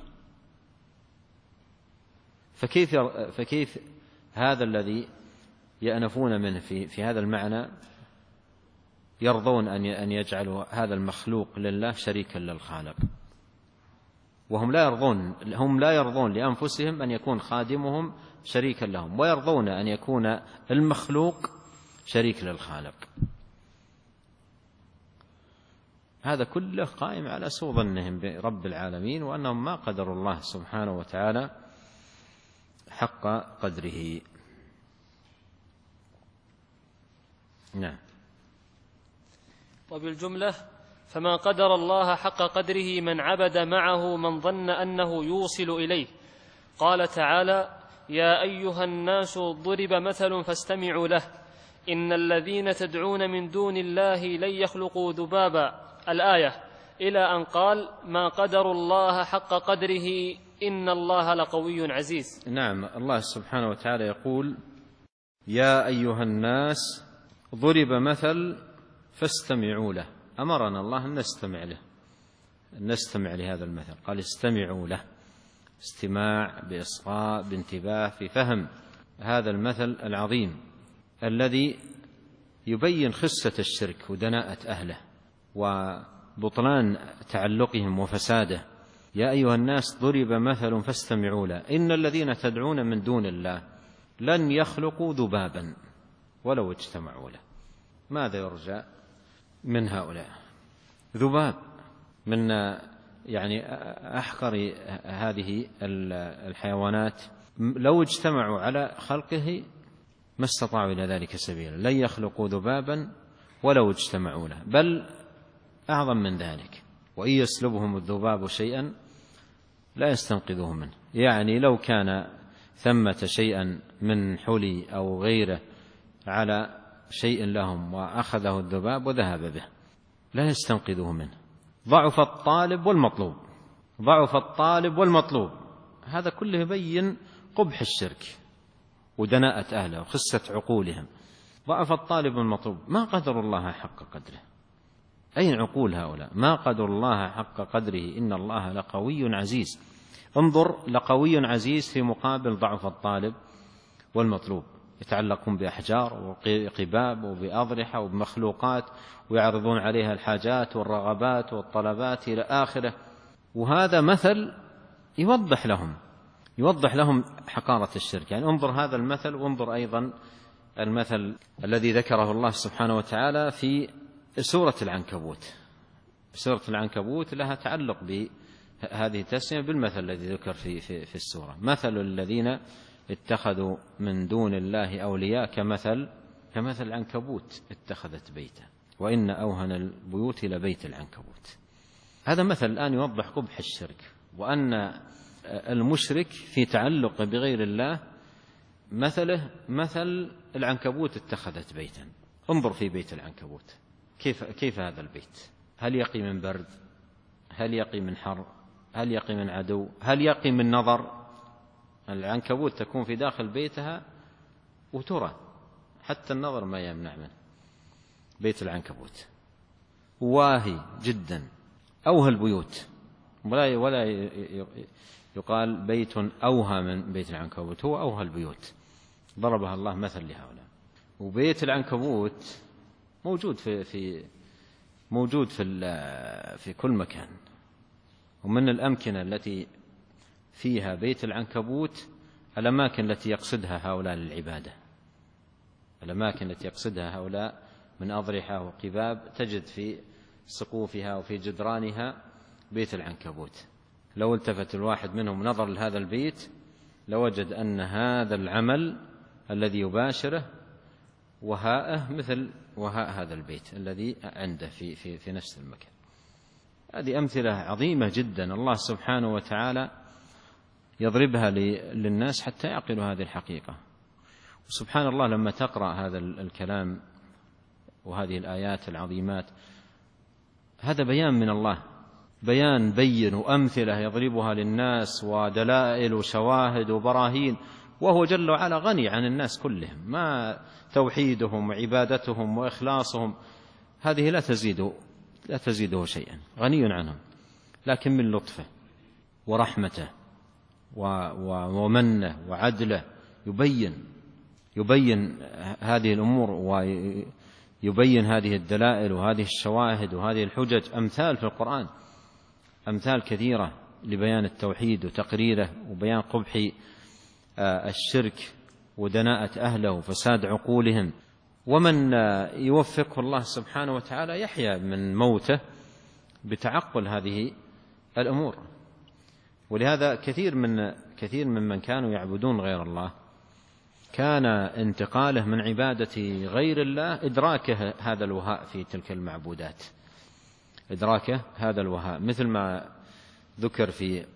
فكيف هذا الذي يأنفون منه في هذا المعنى يرضون أن يجعلوا هذا المخلوق لله شريكا للخالق، وهم لا يرضون لأنفسهم أن يكون خادمهم شريكا لهم، ويرضون أن يكون المخلوق شريك للخالق. هذا كله قائم على سوء ظنهم برب العالمين، وأنهم ما قدروا الله سبحانه وتعالى حق قدره. نعم. وبالجملة فما قدر الله حق قدره من عبد معه من ظن أنه يوصل إليه. قال تعالى: يا أيها الناس ضرب مثل فاستمعوا له إن الذين تدعون من دون الله لن يخلقوا ذبابا، الآية، إلى أن قال: ما قدروا الله حق قدره إن الله لقوي عزيز. نعم. الله سبحانه وتعالى يقول: يا أيها الناس ضرب مثل فاستمعوا له. أمرنا الله أن نستمع لهذا المثل، قال استمعوا له، استماع بإصغاء بانتباه في فهم هذا المثل العظيم الذي يبين خسة الشرك ودناءة أهله وبطلان تعلقهم وفساده. يا أيها الناس ضرب مثل فاستمعوا له إن الذين تدعون من دون الله لن يخلقوا ذبابا ولو اجتمعوا له. ماذا يرجى من هؤلاء؟ ذباب من يعني أحقر هذه الحيوانات، لو اجتمعوا على خلقه ما استطاعوا إلى ذلك سبيلا. لن يخلقوا ذبابا ولو اجتمعوا له، بل أعظم من ذلك، وإن يسلبهم الذباب شيئا لا يستنقذوه منه. يعني لو كان ثمة شيئا من حلي أو غيره على شيء لهم وأخذه الذباب وذهب به لا يستنقذوه منه. ضعف الطالب والمطلوب. هذا كله يبين قبح الشرك ودناءة أهله وخسة عقولهم. ضعف الطالب والمطلوب، ما قدر الله حق قدره. أين عقول هؤلاء؟ ما قدر الله حق قدره، إن الله لقوي عزيز. انظر، لقوي عزيز في مقابل ضعف الطالب والمطلوب. يتعلقون بأحجار وقباب وبأضرحة وبمخلوقات ويعرضون عليها الحاجات والرغبات والطلبات إلى آخره. وهذا مثل يوضح لهم حقارة الشرك. يعني انظر هذا المثل، وانظر أيضا المثل الذي ذكره الله سبحانه وتعالى في سورة العنكبوت. سورة العنكبوت لها تعلق بهذه التسمية بالمثل الذي ذكر في السورة. مثل الذين اتخذوا من دون الله أولياء كمثل العنكبوت اتخذت بيتا وإن أوهن البيوت لبيت العنكبوت. هذا مثل الآن يوضح قبح الشرك، وأن المشرك في تعلق بغير الله مثله مثل العنكبوت اتخذت بيتا. انظر في بيت العنكبوت، كيف هذا البيت؟ هل يقي من برد؟ هل يقي من حر؟ هل يقي من عدو؟ هل يقي من نظر؟ العنكبوت تكون في داخل بيتها وترى حتى النظر ما يمنع منه. بيت العنكبوت واهي جدا، أوهى البيوت، ولا يقال بيت أوهى من بيت العنكبوت، هو أوهى البيوت، ضربها الله مثل لهؤلاء. وبيت العنكبوت موجود في كل مكان. ومن الأمكنة التي فيها بيت العنكبوت الأماكن التي يقصدها هؤلاء للعبادة، الأماكن التي يقصدها هؤلاء من أضرحة وقباب تجد في سقوفها وفي جدرانها بيت العنكبوت. لو التفت الواحد منهم نظر لهذا البيت لوجد أن هذا العمل الذي يباشره وهاءه مثل وهاء هذا البيت الذي عنده في نفس المكان. هذه أمثلة عظيمة جدا الله سبحانه وتعالى يضربها للناس حتى يعقلوا هذه الحقيقة. وسبحان الله لما تقرأ هذا الكلام وهذه الآيات العظيمات، هذا بيان من الله، بيان بين وأمثلة يضربها للناس ودلائل وشواهد وبراهين، وهو جل وعلا غني عن الناس كلهم. ما توحيدهم وعبادتهم وإخلاصهم هذه لا تزيده شيئا، غني عنهم، لكن من لطفه ورحمته ومنه وعدله يبين هذه الأمور ويبين هذه الدلائل وهذه الشواهد وهذه الحجج. أمثال في القرآن، أمثال كثيرة لبيان التوحيد وتقريره وبيان قبح الشرك ودناءة أهله وفساد عقولهم. ومن يوفقه الله سبحانه وتعالى يحيا من موته بتعقل هذه الأمور. ولهذا كثير ممن كانوا يعبدون غير الله كان انتقاله من عبادة غير الله إدراكه هذا الوهاء في تلك المعبودات، إدراكه هذا الوهاء، مثل ما ذكر في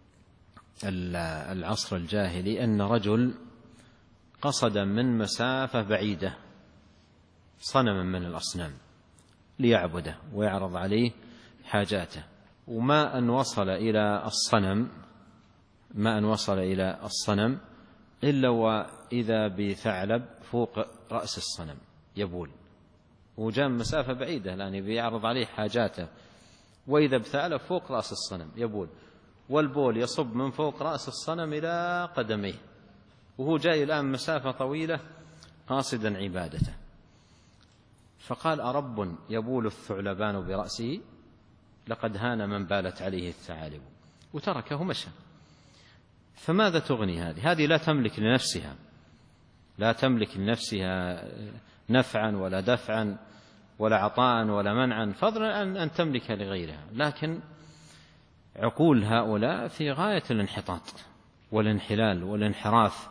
العصر الجاهلي أن رجل قصد من مسافة بعيدة صنما من الأصنام ليعبده ويعرض عليه حاجاته، وما أن وصل إلى الصنم إلا إذا بثعلب فوق رأس الصنم يبول، وجاء مسافة بعيدة لأنه بيعرض عليه حاجاته، وإذا بثعلب فوق رأس الصنم يبول، والبول يصب من فوق رأس الصنم إلى قدميه، وهو جاي الآن مسافة طويلة قاصدا عبادته. فقال: أرب يبول الثعلبان برأسه؟ لقد هان من بالت عليه الثعالب. وتركه مشى. فماذا تغني هذه؟ لا تملك لنفسها، لا تملك لنفسها نفعا ولا دفعا ولا عطاء ولا منعا، فضلا أن تملك لغيرها. لكن عقول هؤلاء في غاية الانحطاط والانحلال والانحراف،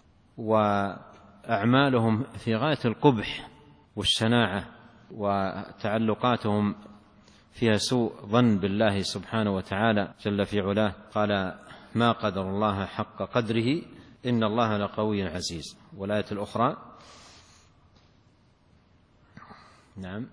وأعمالهم في غاية القبح والشناعة، وتعلقاتهم فيها سوء ظن بالله سبحانه وتعالى جل في علاه. قال: ما قدر الله حق قدره إن الله لقوي عزيز. والآية الأخرى: نعم.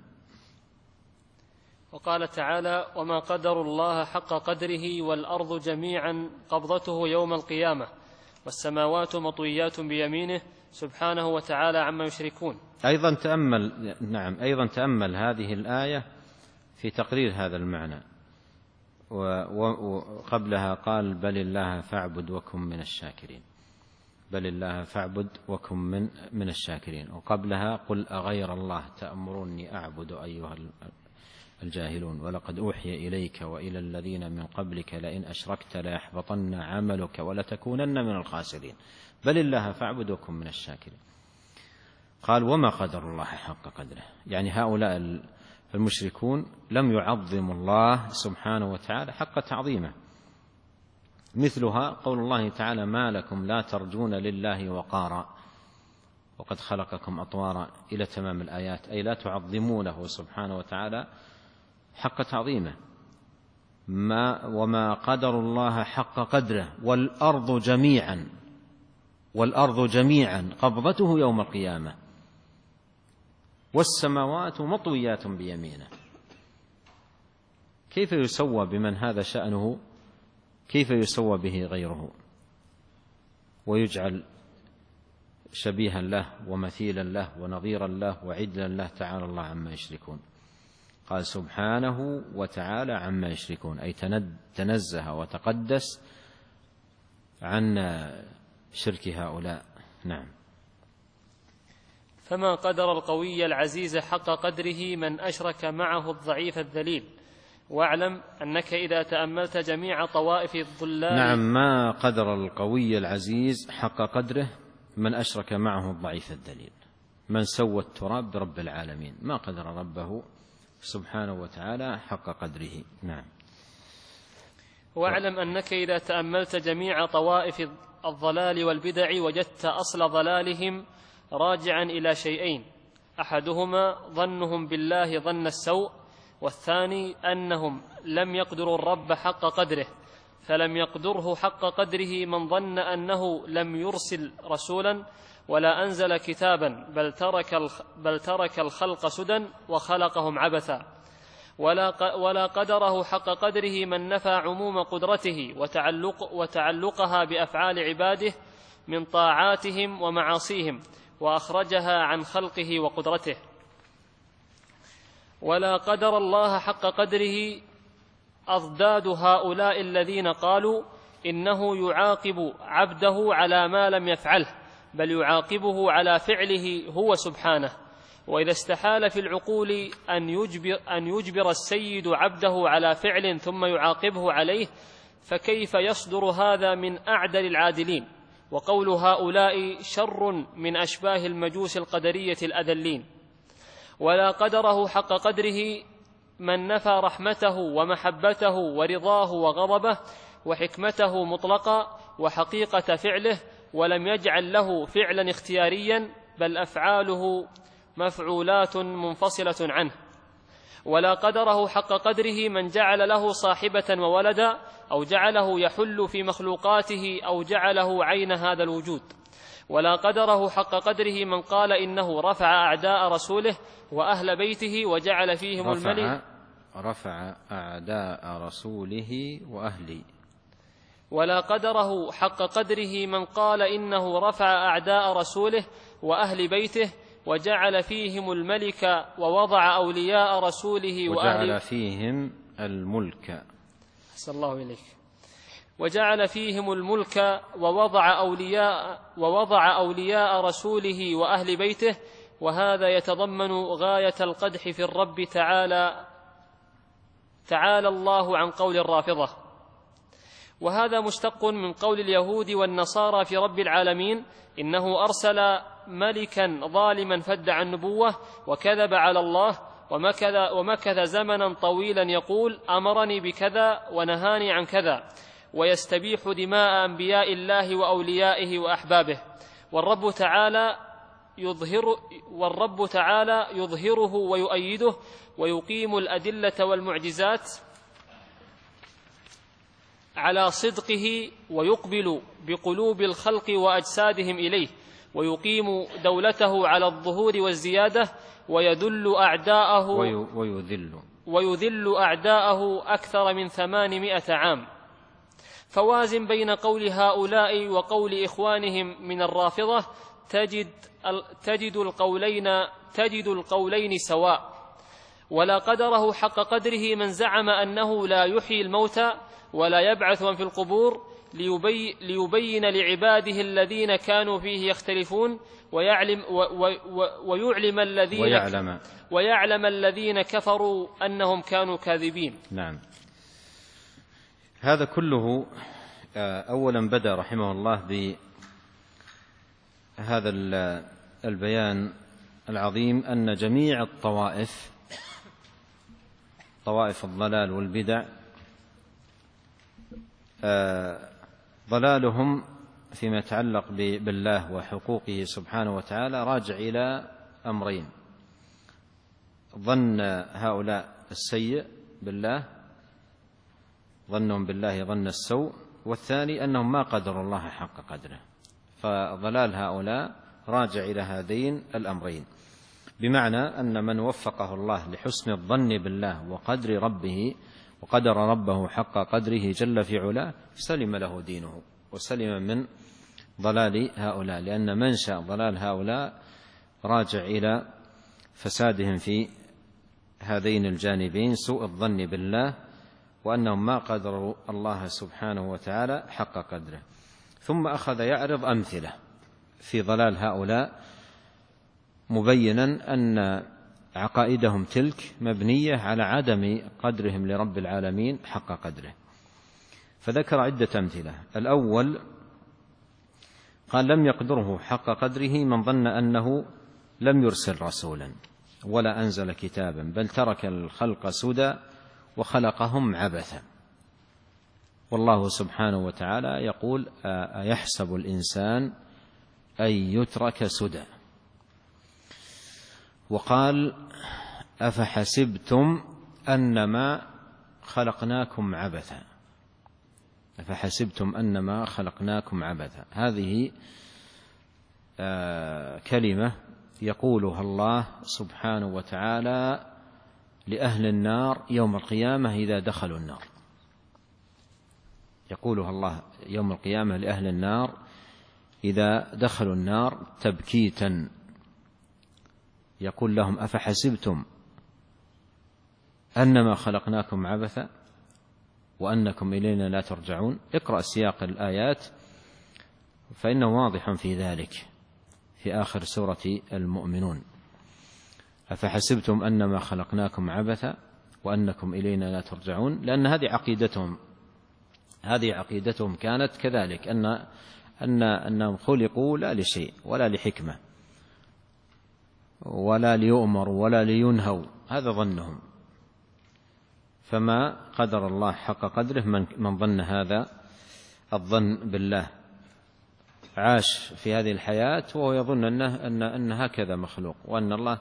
وقال تعالى: وما قدر الله حق قدره والأرض جميعا قبضته يوم القيامة والسماوات مطويات بيمينه سبحانه وتعالى عما يشركون. أيضا تأمل هذه الآية في تقرير هذا المعنى. وقبلها قال: بل الله فاعبد وكن من الشاكرين. بل الله فاعبد وكن من الشاكرين. وقبلها: قل أغير الله تأمروني أعبد أيها الجاهلون ولقد أوحي إليك وإلى الذين من قبلك لئن أشركت ليحبطن عملك ولتكونن من الخاسرين. بل الله فاعبد وكن من الشاكرين. قال: وما قدر الله حق قدره، يعني هؤلاء المشركون لم يعظموا الله سبحانه وتعالى حق تعظيمه. مثلها قول الله تعالى: ما لكم لا ترجون لله وقارا وقد خلقكم أطوارا، إلى تمام الآيات، أي لا تعظمونه سبحانه وتعالى حق تعظيمه. وما قدر الله حق قدره والأرض جميعا قبضته يوم القيامة والسماوات مطويات بيمينه. كيف يسوى بمن هذا شأنه؟ كيف يسوى به غيره ويجعل شبيها له ومثيلا له ونظيرا له وعدلا له؟ تعالى الله عما يشركون. قال سبحانه وتعالى عما يشركون، أي تنزه وتقدس عن شرك هؤلاء. نعم. فما قدر القوي العزيز حق قدره من أشرك معه الضعيف الذليل. واعلم أنك إذا تأملت جميع طوائف الضلال. نعم، ما قدر القوي العزيز حق قدره من أشرك معه الضعيف الذليل. من سوى التراب برب العالمين ما قدر ربه سبحانه وتعالى حق قدره. نعم. واعلم أنك إذا تأملت جميع طوائف الضلال والبدع وجدت أصل ضلالهم راجعا إلى شيئين: أحدهما ظنهم بالله ظن السوء، والثاني أنهم لم يقدروا الرب حق قدره، فلم يقدره حق قدره من ظن أنه لم يرسل رسولا ولا أنزل كتابا بل ترك الخلق سدى وخلقهم عبثا. ولا قدره حق قدره من نفى عموم قدرته وتعلقها بأفعال عباده من طاعاتهم ومعاصيهم وأخرجها عن خلقه وقدرته. ولا قدر الله حق قدره أضداد هؤلاء الذين قالوا إنه يعاقب عبده على ما لم يفعله، بل يعاقبه على فعله هو سبحانه. وإذا استحال في العقول أن يجبر السيد عبده على فعل ثم يعاقبه عليه، فكيف يصدر هذا من أعدل العادلين؟ وقول هؤلاء شر من أشباه المجوس القدرية الأذلين. ولا قدره حق قدره من نفى رحمته ومحبته ورضاه وغضبه وحكمته مطلقا وحقيقة فعله، ولم يجعل له فعلا اختياريا، بل أفعاله مفعولات منفصلة عنه. ولا قدره حق قدره من جعل له صاحبة وولدا، أو جعله يحل في مخلوقاته، أو جعله عين هذا الوجود. ولا قدره حق قدره من قال إنه رفع أعداء رسوله وأهل بيته وجعل فيهم الملك. رفع أعداء رسوله ولا قدره حق قدره من قال إنه رفع أعداء رسوله وأهل بيته وجعل فيهم الملك ووضع أولياء رسوله وجعل فيهم الملك. أحسن الله إليك. وجعل فيهم الملك ووضع أولياء رسوله وأهل بيته، وهذا يتضمن غاية القدح في الرب تعالى الله عن قول الرافضة، وهذا مشتق من قول اليهود والنصارى في رب العالمين: إنه أرسل ملكا ظالما فادعى النبوة وكذب على الله ومكث زمنا طويلا يقول أمرني بكذا ونهاني عن كذا، ويستبيح دماء أنبياء الله وأوليائه وأحبابه، والرب تعالى يظهره ويؤيده ويقيم الأدلة والمعجزات على صدقه، ويقبل بقلوب الخلق وأجسادهم إليه، ويقيم دولته على الظهور والزيادة، ويذل أعداءه أكثر من 800 عام. فوازن بين قول هؤلاء وقول إخوانهم من الرافضة تجد القولين سواء. ولا قدره حق قدره من زعم أنه لا يحيي الموتى ولا يبعث من في القبور ليبين لعباده الذين كانوا فيه يختلفون ويعلم الذين كفروا أنهم كانوا كاذبين. نعم. هذا كله أولا بدأ رحمه الله بهذا البيان العظيم أن جميع الطوائف، طوائف الضلال والبدع، ضلالهم فيما يتعلق بالله وحقوقه سبحانه وتعالى راجع إلى أمرين: ظن هؤلاء السيء بالله، ظنهم بالله ظن السوء، والثاني أنهم ما قدروا الله حق قدره. فضلال هؤلاء راجع إلى هذين الأمرين، بمعنى أن من وفقه الله لحسن الظن بالله وقدر ربه وقدر ربه حق قدره جل في علاه سلم له دينه وسلم من ضلال هؤلاء، لأن منشأ ضلال هؤلاء راجع إلى فسادهم في هذين الجانبين: سوء الظن بالله وأنهم ما قدروا الله سبحانه وتعالى حق قدره. ثم أخذ يعرض أمثلة في ضلال هؤلاء، مبينا أن عقائدهم تلك مبنية على عدم قدرهم لرب العالمين حق قدره، فذكر عدة أمثلة. الأول قال: لم يقدره حق قدره من ظن أنه لم يرسل رسولا ولا أنزل كتابا، بل ترك الخلق سدى وخلقهم عبثا. والله سبحانه وتعالى يقول: أيحسب الإنسان أن يترك سدى. وقال: أفحسبتم أنما خلقناكم عبثا. أفحسبتم أنما خلقناكم عبثا، هذه كلمة يقولها الله سبحانه وتعالى لأهل النار يوم القيامة إذا دخلوا النار. يقولها الله يوم القيامة لأهل النار إذا دخلوا النار تبكيتا، يقول لهم: أفحسبتم أنما خلقناكم عبثا وأنكم إلينا لا ترجعون. اقرأ سياق الآيات فإنه واضح في ذلك في آخر سورة المؤمنون: أفحسبتم أنما خلقناكم عبثا وأنكم إلينا لا ترجعون. لأن هذه عقيدتهم كانت كذلك، أنهم خلقوا لا لشيء ولا لحكمة ولا ليؤمروا ولا لينهوا، هذا ظنهم. فما قدر الله حق قدره من ظن هذا الظن بالله، عاش في هذه الحياة وهو يظن أن هكذا مخلوق، وأن الله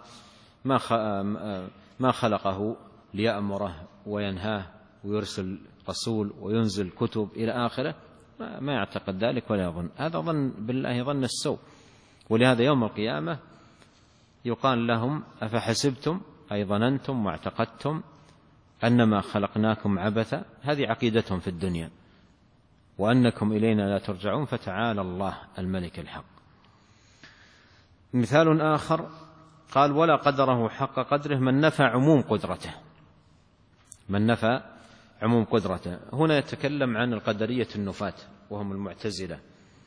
ما خلقه ليأمره وينهاه ويرسل رسول وينزل كتب إلى آخره، ما يعتقد ذلك ولا يظن. هذا ظن بالله ظن السوء. ولهذا يوم القيامة يقال لهم: أفحسبتم أي ظننتم واعتقدتم أنما خلقناكم عبثا. هذه عقيدتهم في الدنيا، وأنكم إلينا لا ترجعون، فتعالى الله الملك الحق. مثال آخر قال: ولا قدره حق قدره من نفى عموم قدرته. من نفى عموم قدرته. هنا يتكلم عن القدرية النفاة وهم المعتزلة.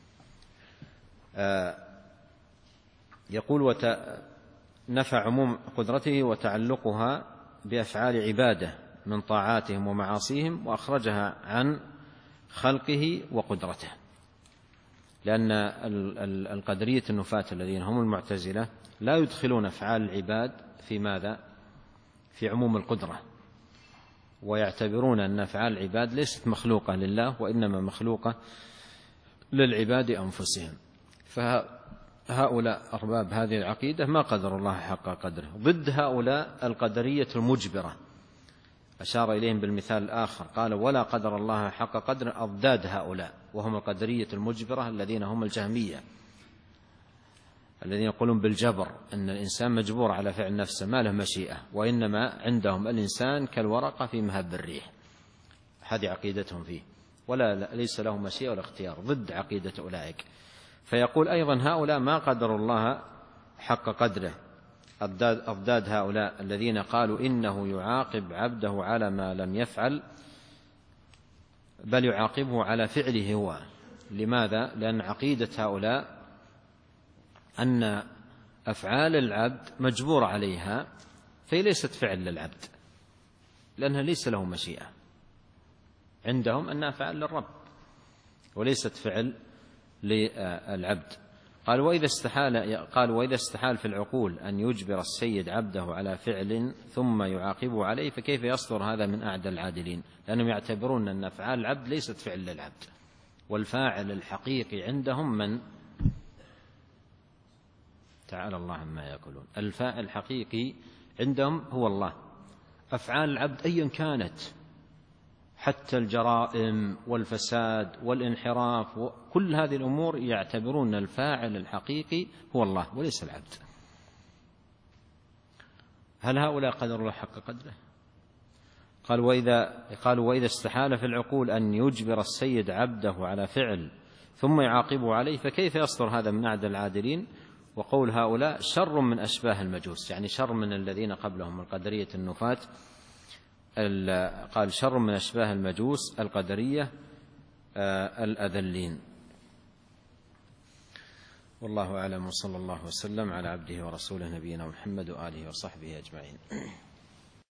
يقول: نفى عموم قدرته وتعلقها بأفعال عباده من طاعاتهم ومعاصيهم، وأخرجها عن خلقه وقدرته. لأن القدرية النفاة الذين هم المعتزلة لا يدخلون أفعال العباد في ماذا؟ في عموم القدرة، ويعتبرون أن أفعال العباد ليست مخلوقة لله، وإنما مخلوقة للعباد أنفسهم. فهؤلاء أرباب هذه العقيدة ما قدر الله حق قدره، ضد هؤلاء القدرية المجبرة أشار إليهم بالمثال الآخر، قال: ولا قدر الله حق قدره، أضداد هؤلاء وهم القدرية المجبرة الذين هم الجهمية، الذين يقولون بالجبر، أن الإنسان مجبور على فعل نفسه، ما له مشيئة، وإنما عندهم الإنسان كالورقة في مهب الريح. هذه عقيدتهم فيه، ليس له مشيئة ولا اختيار، ضد عقيدة أولئك. فيقول أيضا: هؤلاء ما قدروا الله حق قدره، أضداد هؤلاء الذين قالوا إنه يعاقب عبده على ما لم يفعل، بل يعاقبه على فعله هو. لماذا؟ لأن عقيدة هؤلاء أن أفعال العبد مجبور عليها، فهي ليست فعل للعبد، لأنها ليس له مشيئة. عندهم أنها فعل للرب وليست فعل للعبد. قال: وإذا استحال في العقول أن يجبر السيد عبده على فعل ثم يعاقبه عليه، فكيف يصدر هذا من أعدى العادلين؟ لأنهم يعتبرون أن أفعال العبد ليست فعل للعبد، والفاعل الحقيقي عندهم من؟ تعالى الله عما يقولون. الفاعل الحقيقي عندهم هو الله. أفعال العبد أيا كانت، حتى الجرائم والفساد والانحراف وكل هذه الأمور، يعتبرون الفاعل الحقيقي هو الله وليس العبد. هل هؤلاء قدروا الله حق قدره؟ قالوا: وإذا استحال في العقول أن يجبر السيد عبده على فعل ثم يعاقبه عليه، فكيف يصدر هذا من أعدى العادلين؟ وقول هؤلاء شر من أشباه المجوس، يعني شر من الذين قبلهم القدرية النفاة. قال: شر من أشباه المجوس القدرية الأذلين. والله أعلم، وصلى الله وسلم على عبده ورسوله نبينا محمد وآله وصحبه أجمعين.